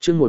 chương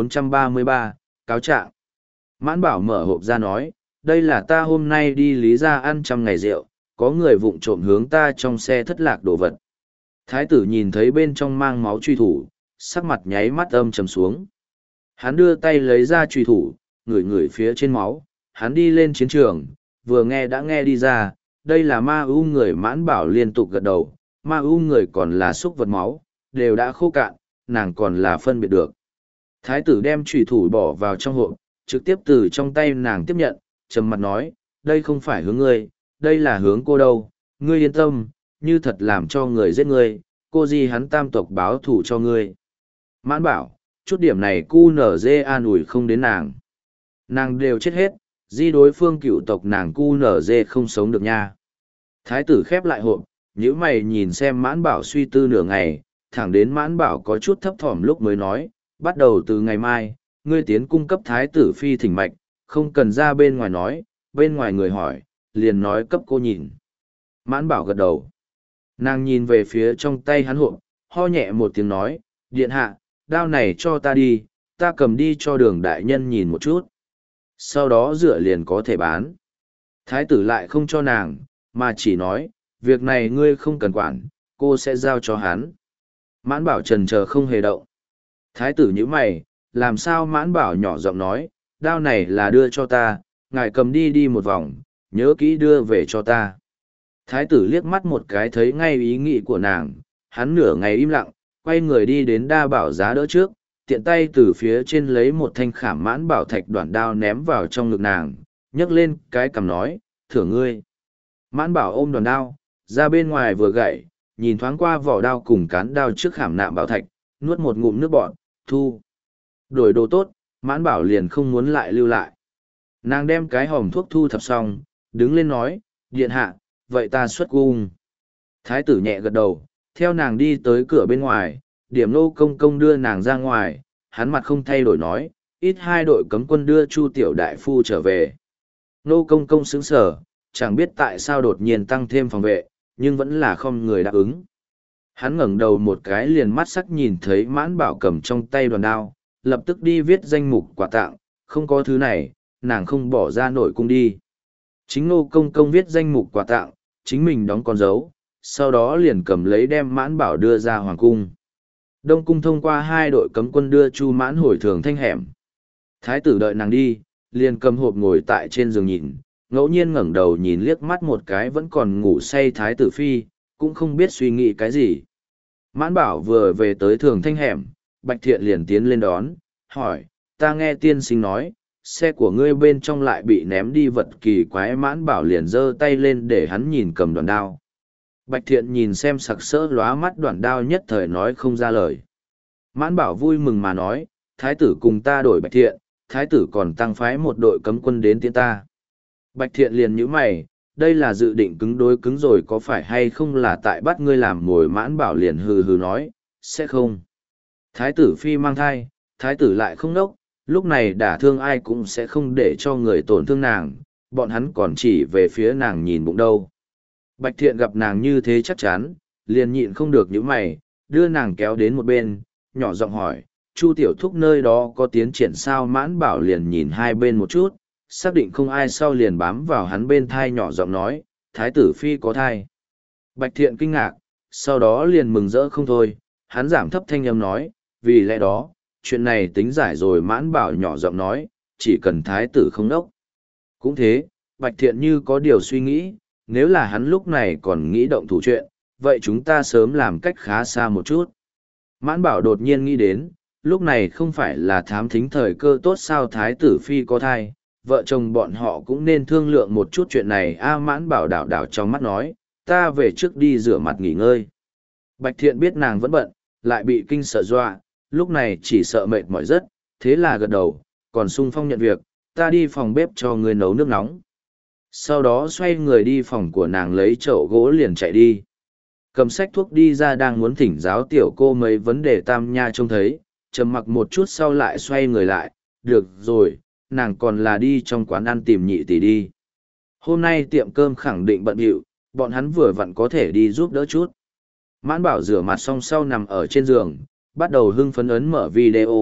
1433, cáo trạng. Mãn Bảo mở hộp ra nói, đây là ta hôm nay đi Lý gia ăn 100 ngày rượu, có người vụng trộm hướng ta trong xe thất lạc đồ vật. Thái tử nhìn thấy bên trong mang máu truy thủ, sắc mặt nháy mắt âm trầm xuống. Hắn đưa tay lấy ra truy thủ, ngửi ngửi phía trên máu, hắn đi lên chiến trường, vừa nghe đã nghe đi ra, đây là ma u người. Mãn Bảo liên tục gật đầu, ma u người còn là xúc vật máu, đều đã khô cạn, nàng còn là phân biệt được. Thái tử đem truy thủ bỏ vào trong hộp, trực tiếp từ trong tay nàng tiếp nhận, trầm mặt nói, đây không phải hướng ngươi, đây là hướng cô đâu, ngươi yên tâm, như thật làm cho người giết ngươi, cô gì hắn tam tộc báo thù cho ngươi. Mãn Bảo, chút điểm này cu nở dê an ủi không đến nàng. Nàng đều chết hết, di đối phương cựu tộc nàng cu nở dê không sống được nha. Thái tử khép lại hộp, nhíu mày nhìn xem Mãn Bảo suy tư nửa ngày, thẳng đến Mãn Bảo có chút thấp thỏm lúc mới nói, bắt đầu từ ngày mai, ngươi tiến cung cấp thái tử phi thỉnh mạch, không cần ra bên ngoài nói, bên ngoài người hỏi, liền nói cấp cô nhìn. Mãn Bảo gật đầu. Nàng nhìn về phía trong tay hắn hộp, ho nhẹ một tiếng nói, điện hạ, đao này cho ta đi, ta cầm đi cho Đường đại nhân nhìn một chút. Sau đó rửa liền có thể bán. Thái tử lại không cho nàng, mà chỉ nói, việc này ngươi không cần quản, cô sẽ giao cho hắn. Mãn Bảo chần chờ không hề động. Thái tử nhíu mày, làm sao? Mãn Bảo nhỏ giọng nói, đao này là đưa cho ta, ngài cầm đi đi một vòng, nhớ kỹ đưa về cho ta. Thái tử liếc mắt một cái thấy ngay ý nghĩ của nàng, hắn nửa ngày im lặng, quay người đi đến Đa Bảo giá đỡ trước, tiện tay từ phía trên lấy một thanh khảm Mãn Bảo thạch đoạn đao ném vào trong ngực nàng, nhấc lên cái cằm nói, thưởng ngươi. Mãn Bảo ôm đoạn đao, ra bên ngoài vừa gậy, nhìn thoáng qua vỏ đao cùng cán đao trước khảm nạm bảo thạch, nuốt một ngụm nước bọt, thu. Đổi đồ tốt, Mãn Bảo liền không muốn lại lưu lại. Nàng đem cái hòm thuốc thu thập xong, đứng lên nói, điện hạ, vậy ta xuất cung. Thái tử nhẹ gật đầu, theo nàng đi tới cửa bên ngoài, Điểm Nô công công đưa nàng ra ngoài, hắn mặt không thay đổi nói, ít 2 đội cấm quân đưa Chu tiểu đại phu trở về. Nô công công sững sờ, chẳng biết tại sao đột nhiên tăng thêm phòng vệ, nhưng vẫn là không người đáp ứng. Hắn ngẩng đầu một cái liền mắt sắc nhìn thấy Mãn Bảo cầm trong tay đoàn đao, lập tức đi viết danh mục quà tặng, không có thứ này, nàng không bỏ ra nổi cung đi. Chính Nô công công viết danh mục quà tặng, chính mình đóng con dấu, sau đó liền cầm lấy đem Mãn Bảo đưa ra hoàng cung. Đông cung thông qua 2 đội cấm quân đưa Chu Mãn hồi Thường Thanh hẻm. Thái tử đợi nàng đi, liền cầm hộp ngồi tại trên giường nhìn, ngẫu nhiên ngẩng đầu nhìn liếc mắt một cái vẫn còn ngủ say Thái tử phi, cũng không biết suy nghĩ cái gì. Mãn Bảo vừa về tới Thường Thanh hẻm, Bạch Thiện liền tiến lên đón, hỏi, ta nghe tiên sinh nói, xe của ngươi bên trong lại bị ném đi vật kỳ quái. Mãn Bảo liền giơ tay lên để hắn nhìn cầm đoạn đao. Bạch Thiện nhìn xem sặc sỡ lóa mắt đoạn đao nhất thời nói không ra lời. Mãn Bảo vui mừng mà nói, thái tử cùng ta đổi Bạch Thiện, thái tử còn tăng phái một đội cấm quân đến tiễn ta. Bạch Thiện liền nhíu mày, đây là dự định cứng đối cứng rồi có phải hay không là tại bắt ngươi làm mồi. Mãn Bảo liền hừ hừ nói, sẽ không. Thái tử phi mang thai, thái tử lại không nốc, lúc này đả thương ai cũng sẽ không để cho người tổn thương nàng, bọn hắn còn chỉ về phía nàng nhìn bụng đâu. Bạch Thiện gặp nàng như thế chắc chắn, liền nhịn không được những mày, đưa nàng kéo đến một bên, nhỏ giọng hỏi, Chu tiểu thúc nơi đó có tiến triển sao? Mãn Bảo liền nhìn hai bên một chút, xác định không ai sau liền bám vào hắn bên thai nhỏ giọng nói, thái tử phi có thai. Bạch Thiện kinh ngạc, sau đó liền mừng rỡ không thôi, hắn giảm thấp thanh âm nói, vì lẽ đó, chuyện này tính giải rồi. Mãn Bảo nhỏ giọng nói, chỉ cần thái tử không đốc. Cũng thế, Bạch Thiện như có điều suy nghĩ, nếu là hắn lúc này còn nghĩ động thủ chuyện, vậy chúng ta sớm làm cách khá xa một chút. Mãn Bảo đột nhiên nghĩ đến, lúc này không phải là thám thính thời cơ tốt sao? Thái tử phi có thai, vợ chồng bọn họ cũng nên thương lượng một chút chuyện này. Mãn Bảo đảo đảo trong mắt nói, ta về trước đi rửa mặt nghỉ ngơi. Bạch Thiện biết nàng vẫn bận, lại bị kinh sợ dọa, lúc này chỉ sợ mệt mỏi rất, thế là gật đầu, còn sung phong nhận việc, ta đi phòng bếp cho ngươi nấu nước nóng. Sau đó xoay người đi phòng của nàng lấy chậu gỗ liền chạy đi. Cầm sách thuốc đi ra đang muốn thỉnh giáo tiểu cô mấy vấn đề tam nha trông thấy, trầm mặc một chút sau lại xoay người lại, được rồi, nàng còn là đi trong quán ăn tìm nhị tỷ đi. Hôm nay tiệm cơm khẳng định bận bịu, bọn hắn vừa vặn có thể đi giúp đỡ chút. Mãn Bảo rửa mặt xong sau nằm ở trên giường, bắt đầu hưng phấn ấn mở video,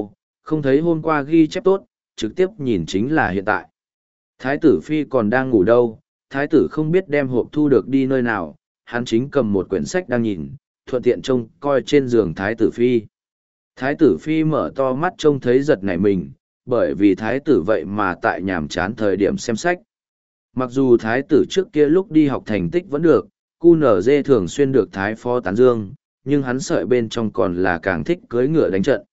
không thấy hôm qua ghi chép tốt, trực tiếp nhìn chính là hiện tại. Thái tử phi còn đang ngủ đâu, thái tử không biết đem hộp thu được đi nơi nào, hắn chính cầm một quyển sách đang nhìn, thuận tiện trông coi trên giường thái tử phi. Thái tử phi mở to mắt trông thấy giật nảy mình, bởi vì thái tử vậy mà tại nhàm chán thời điểm xem sách. Mặc dù thái tử trước kia lúc đi học thành tích vẫn được, QNZ thường xuyên được thái phó tán dương, nhưng hắn sợi bên trong còn là càng thích cưỡi ngựa đánh trận.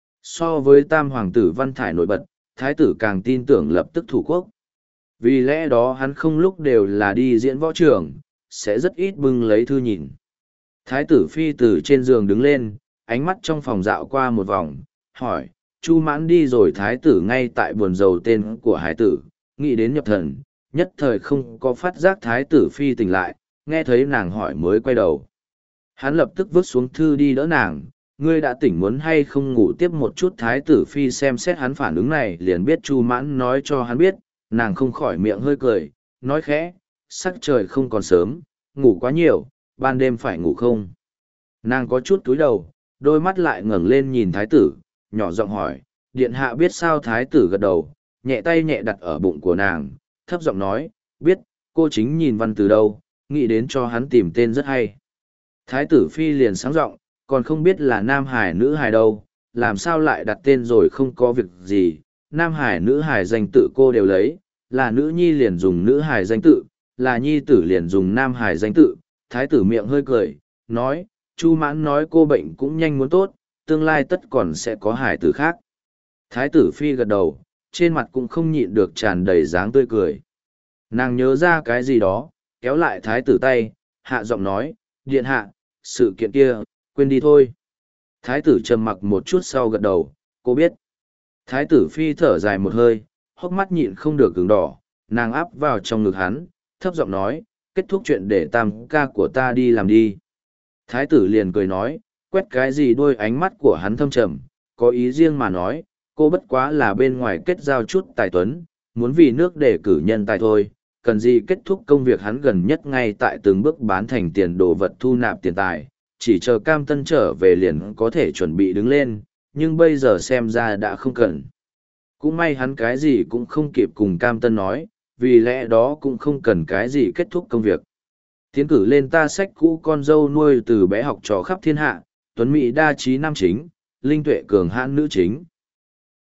So với tam hoàng tử văn thải nổi bật, thái tử càng tin tưởng lập tức thủ quốc. Vì lẽ đó hắn không lúc đều là đi diễn võ trường, sẽ rất ít bưng lấy thư nhìn. Thái tử phi từ trên giường đứng lên, ánh mắt trong phòng dạo qua một vòng, hỏi, Chu Mãn đi rồi? Thái tử ngay tại buồn rầu tên của hải tử, nghĩ đến nhập thần, nhất thời không có phát giác thái tử phi tỉnh lại, nghe thấy nàng hỏi mới quay đầu. Hắn lập tức vứt xuống thư đi đỡ nàng, ngươi đã tỉnh muốn hay không ngủ tiếp một chút? Thái tử phi xem xét hắn phản ứng này liền biết Chu Mãn nói cho hắn biết, nàng không khỏi miệng hơi cười, nói khẽ, sắc trời không còn sớm, ngủ quá nhiều, ban đêm phải ngủ không? Nàng có chút túi đầu, đôi mắt lại ngẩng lên nhìn thái tử, nhỏ giọng hỏi, điện hạ biết sao? Thái tử gật đầu, nhẹ tay nhẹ đặt ở bụng của nàng, thấp giọng nói, biết, cô chính nhìn văn từ đâu, nghĩ đến cho hắn tìm tên rất hay. Thái tử phi liền sáng giọng, còn không biết là nam hải nữ hải đâu, làm sao lại đặt tên rồi không có việc gì, nam hải nữ hải danh tự cô đều lấy, là nữ nhi liền dùng nữ hải danh tự, là nhi tử liền dùng nam hải danh tự. Thái tử miệng hơi cười, nói, Chu Mãn nói cô bệnh cũng nhanh muốn tốt, tương lai tất còn sẽ có hải tử khác. Thái tử phi gật đầu, trên mặt cũng không nhịn được tràn đầy dáng tươi cười. Nàng nhớ ra cái gì đó, kéo lại thái tử tay, hạ giọng nói, điện hạ, sự kiện kia, quên đi thôi. Thái tử trầm mặc một chút sau gật đầu, cô biết. Thái tử phi thở dài một hơi, hốc mắt nhịn không được cứng đỏ, nàng áp vào trong ngực hắn, thấp giọng nói, kết thúc chuyện để tam ca của ta đi làm đi. Thái tử liền cười nói, quét cái gì đôi ánh mắt của hắn thâm trầm, có ý riêng mà nói, cô bất quá là bên ngoài kết giao chút tài tuấn, muốn vì nước để cử nhân tài thôi, cần gì kết thúc công việc. Hắn gần nhất ngay tại từng bước bán thành tiền đồ vật thu nạp tiền tài, chỉ chờ Cam Tân trở về liền có thể chuẩn bị đứng lên, nhưng bây giờ xem ra đã không cần. Cũng may hắn cái gì cũng không kịp cùng Cam Tân nói, vì lẽ đó cũng không cần cái gì kết thúc công việc. Tiến cử lên ta sách cũ con dâu nuôi từ bé học trò khắp thiên hạ, tuấn mỹ đa trí nam chính, linh tuệ cường hãn nữ chính,